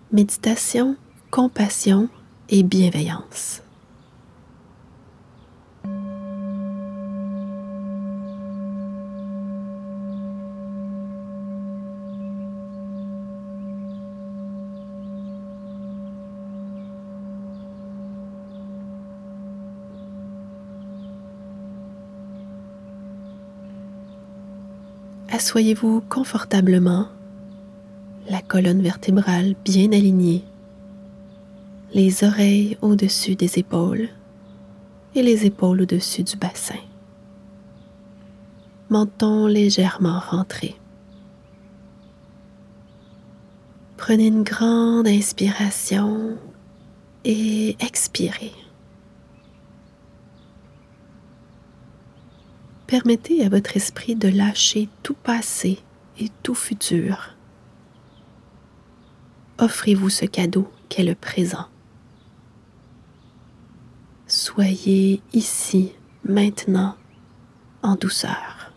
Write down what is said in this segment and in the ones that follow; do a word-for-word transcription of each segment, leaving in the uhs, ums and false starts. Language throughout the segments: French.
Méditation, compassion et bienveillance. Assoyez-vous confortablement, la colonne vertébrale bien alignée, les oreilles au-dessus des épaules et les épaules au-dessus du bassin. Menton légèrement rentré. Prenez une grande inspiration et expirez. Permettez à votre esprit de lâcher tout passé et tout futur. Offrez-vous ce cadeau qu'est le présent. Soyez ici, maintenant, en douceur.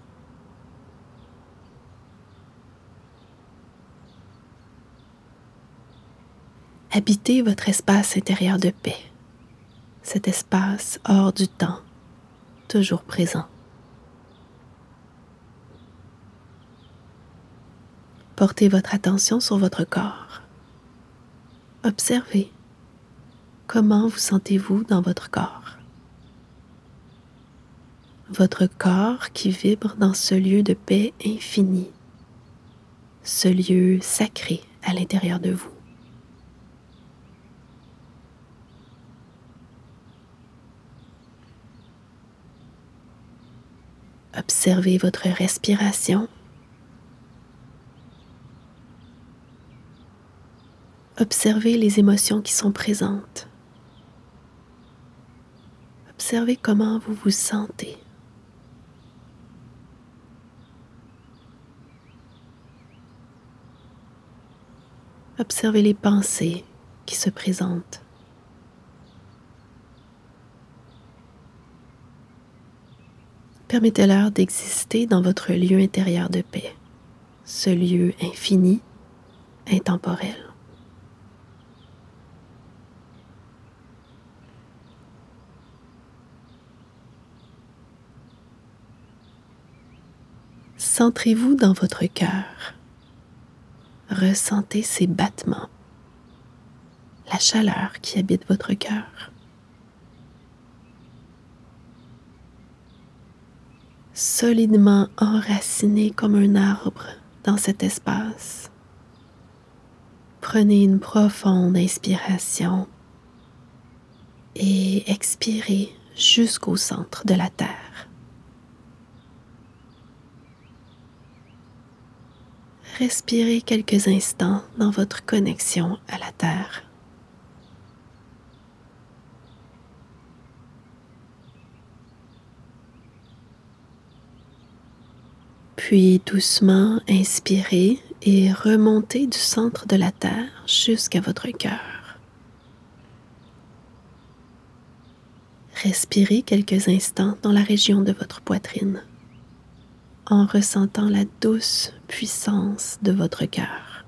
Habitez votre espace intérieur de paix, cet espace hors du temps, toujours présent. Portez votre attention sur votre corps. Observez comment vous sentez-vous dans votre corps. Votre corps qui vibre dans ce lieu de paix infini, ce lieu sacré à l'intérieur de vous. Observez votre respiration. Observez les émotions qui sont présentes. Observez comment vous vous sentez. Observez les pensées qui se présentent. Permettez-leur d'exister dans votre lieu intérieur de paix, ce lieu infini, intemporel. Centrez-vous dans votre cœur. Ressentez ses battements, la chaleur qui habite votre cœur. Solidement enraciné comme un arbre dans cet espace. Prenez une profonde inspiration et expirez jusqu'au centre de la Terre. Respirez quelques instants dans votre connexion à la Terre. Puis doucement inspirez et remontez du centre de la Terre jusqu'à votre cœur. Respirez quelques instants dans la région de votre poitrine, en ressentant la douce puissance de votre cœur.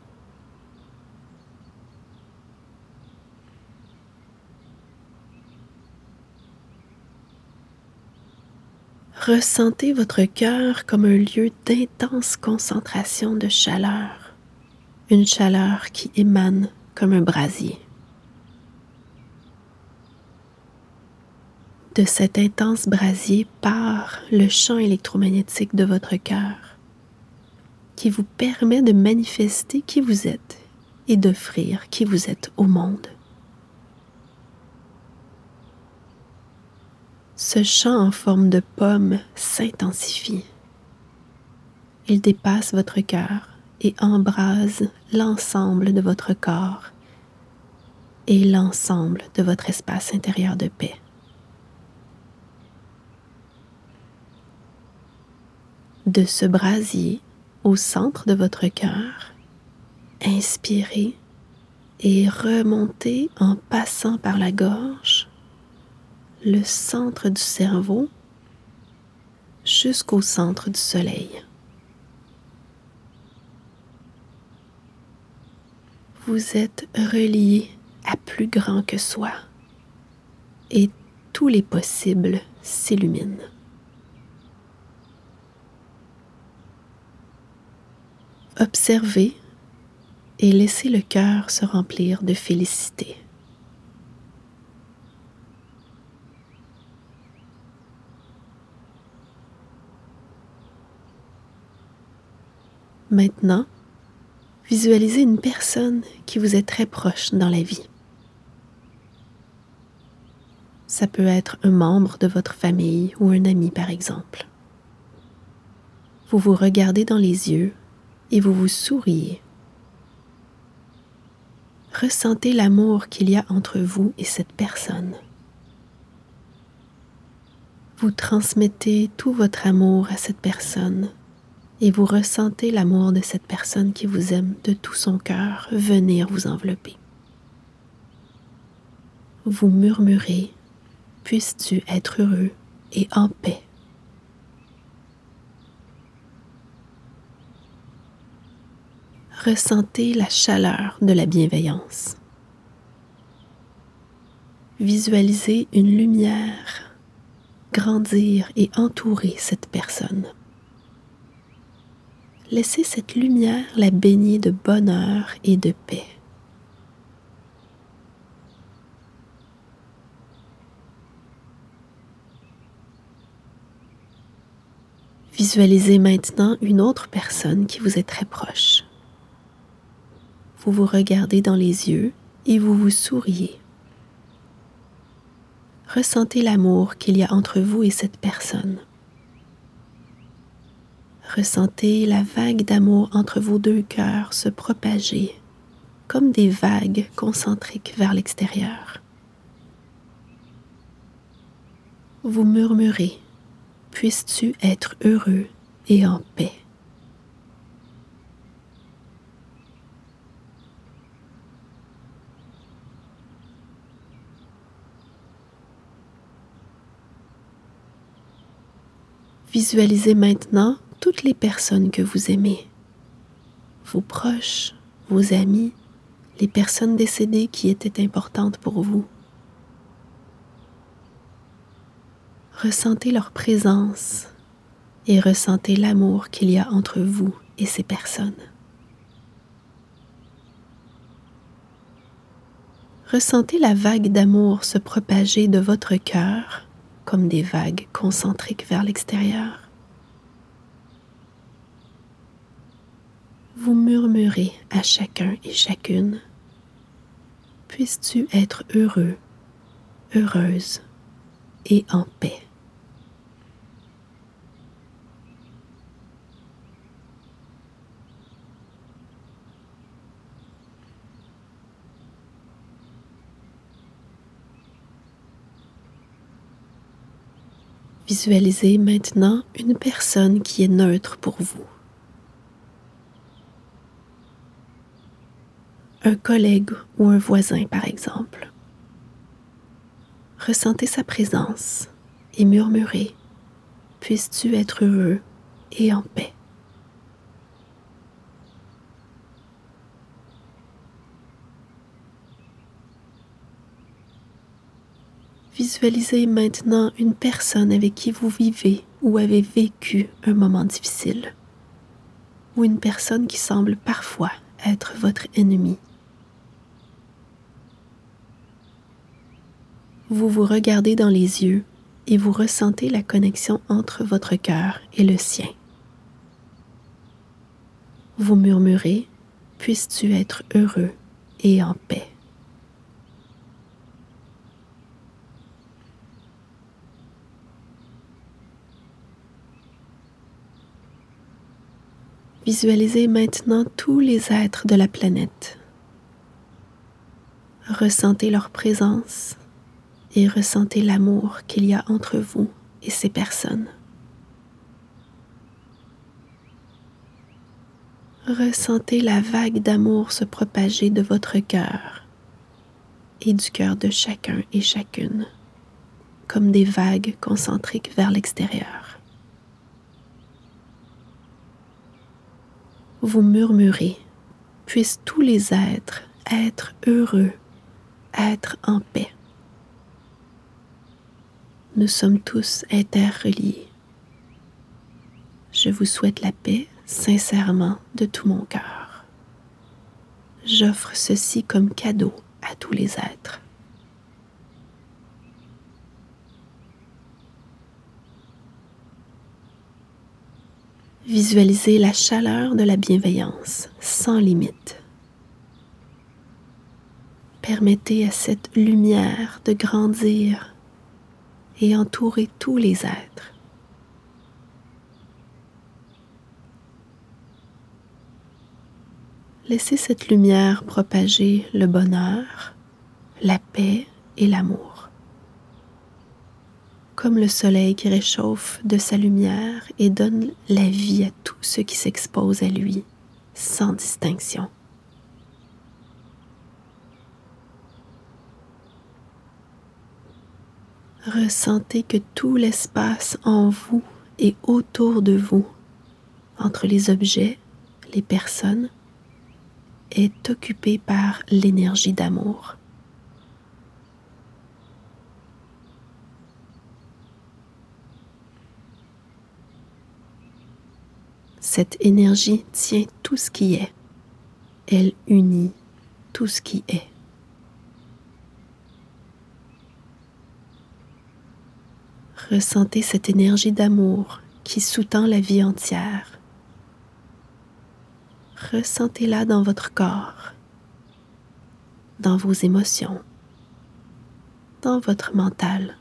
Ressentez votre cœur comme un lieu d'intense concentration de chaleur, une chaleur qui émane comme un brasier. De cet intense brasier part le champ électromagnétique de votre cœur, qui vous permet de manifester qui vous êtes et d'offrir qui vous êtes au monde. Ce champ en forme de pomme s'intensifie. Il dépasse votre cœur et embrase l'ensemble de votre corps et l'ensemble de votre espace intérieur de paix. De ce brasier au centre de votre cœur, inspirez et remontez en passant par la gorge, le centre du cerveau jusqu'au centre du soleil. Vous êtes relié à plus grand que soi et tous les possibles s'illuminent. Observez et laissez le cœur se remplir de félicité. Maintenant, visualisez une personne qui vous est très proche dans la vie. Ça peut être un membre de votre famille ou un ami, par exemple. Vous vous regardez dans les yeux et vous vous souriez. Ressentez l'amour qu'il y a entre vous et cette personne. Vous transmettez tout votre amour à cette personne et vous ressentez l'amour de cette personne qui vous aime de tout son cœur venir vous envelopper. Vous murmurez « Puisses-tu être heureux et en paix ?» Ressentez la chaleur de la bienveillance. Visualisez une lumière grandir et entourer cette personne. Laissez cette lumière la baigner de bonheur et de paix. Visualisez maintenant une autre personne qui vous est très proche. Vous vous regardez dans les yeux et vous vous souriez. Ressentez l'amour qu'il y a entre vous et cette personne. Ressentez la vague d'amour entre vos deux cœurs se propager comme des vagues concentriques vers l'extérieur. Vous murmurez « Puisses-tu être heureux et en paix ?» Visualisez maintenant toutes les personnes que vous aimez, vos proches, vos amis, les personnes décédées qui étaient importantes pour vous. Ressentez leur présence et ressentez l'amour qu'il y a entre vous et ces personnes. Ressentez la vague d'amour se propager de votre cœur comme des vagues concentriques vers l'extérieur. Vous murmurez à chacun et chacune « Puisses-tu être heureux, heureuse et en paix ?» Visualisez maintenant une personne qui est neutre pour vous. Un collègue ou un voisin, par exemple. Ressentez sa présence et murmurez « Puisses-tu être heureux et en paix ?» Visualisez maintenant une personne avec qui vous vivez ou avez vécu un moment difficile, ou une personne qui semble parfois être votre ennemi. Vous vous regardez dans les yeux et vous ressentez la connexion entre votre cœur et le sien. Vous murmurez « Puisses-tu être heureux et en paix ?» Visualisez maintenant tous les êtres de la planète. Ressentez leur présence et ressentez l'amour qu'il y a entre vous et ces personnes. Ressentez la vague d'amour se propager de votre cœur et du cœur de chacun et chacune, comme des vagues concentriques vers l'extérieur. Vous murmurez, puissent tous les êtres être heureux, être en paix. Nous sommes tous interreliés. Je vous souhaite la paix sincèrement de tout mon cœur. J'offre ceci comme cadeau à tous les êtres. Visualisez la chaleur de la bienveillance sans limite. Permettez à cette lumière de grandir et entourer tous les êtres. Laissez cette lumière propager le bonheur, la paix et l'amour. Comme le soleil qui réchauffe de sa lumière et donne la vie à tout ce qui s'expose à lui, sans distinction. Ressentez que tout l'espace en vous et autour de vous, entre les objets, les personnes, est occupé par l'énergie d'amour. Cette énergie tient tout ce qui est. Elle unit tout ce qui est. Ressentez cette énergie d'amour qui sous-tend la vie entière. Ressentez-la dans votre corps, dans vos émotions, dans votre mental.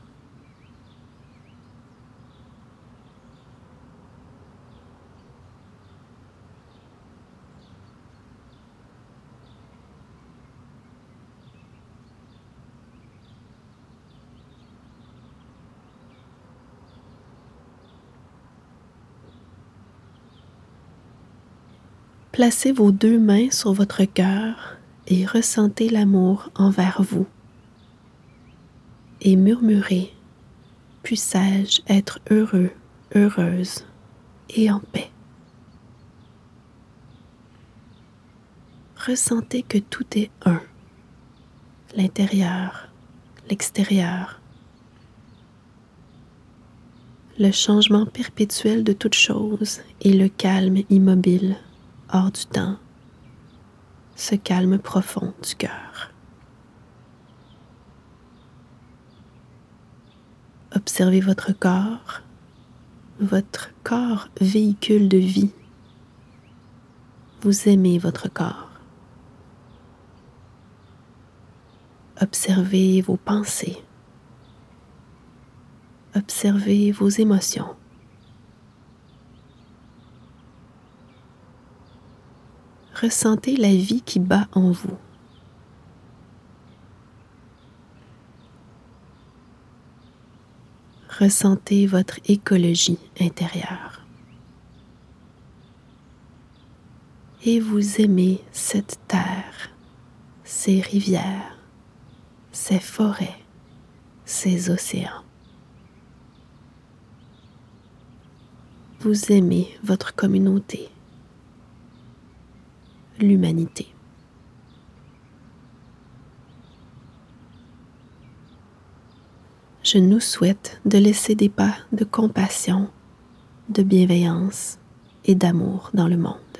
Placez vos deux mains sur votre cœur et ressentez l'amour envers vous. Et murmurez, puissé-je être heureux, heureuse et en paix. Ressentez que tout est un, l'intérieur, l'extérieur. Le changement perpétuel de toute chose et le calme immobile, hors du temps, ce calme profond du cœur. Observez votre corps, votre corps véhicule de vie. Vous aimez votre corps. Observez vos pensées. Observez vos émotions. Ressentez la vie qui bat en vous. Ressentez votre écologie intérieure. Et vous aimez cette terre, ces rivières, ces forêts, ces océans. Vous aimez votre communauté, l'humanité. Je nous souhaite de laisser des pas de compassion, de bienveillance et d'amour dans le monde.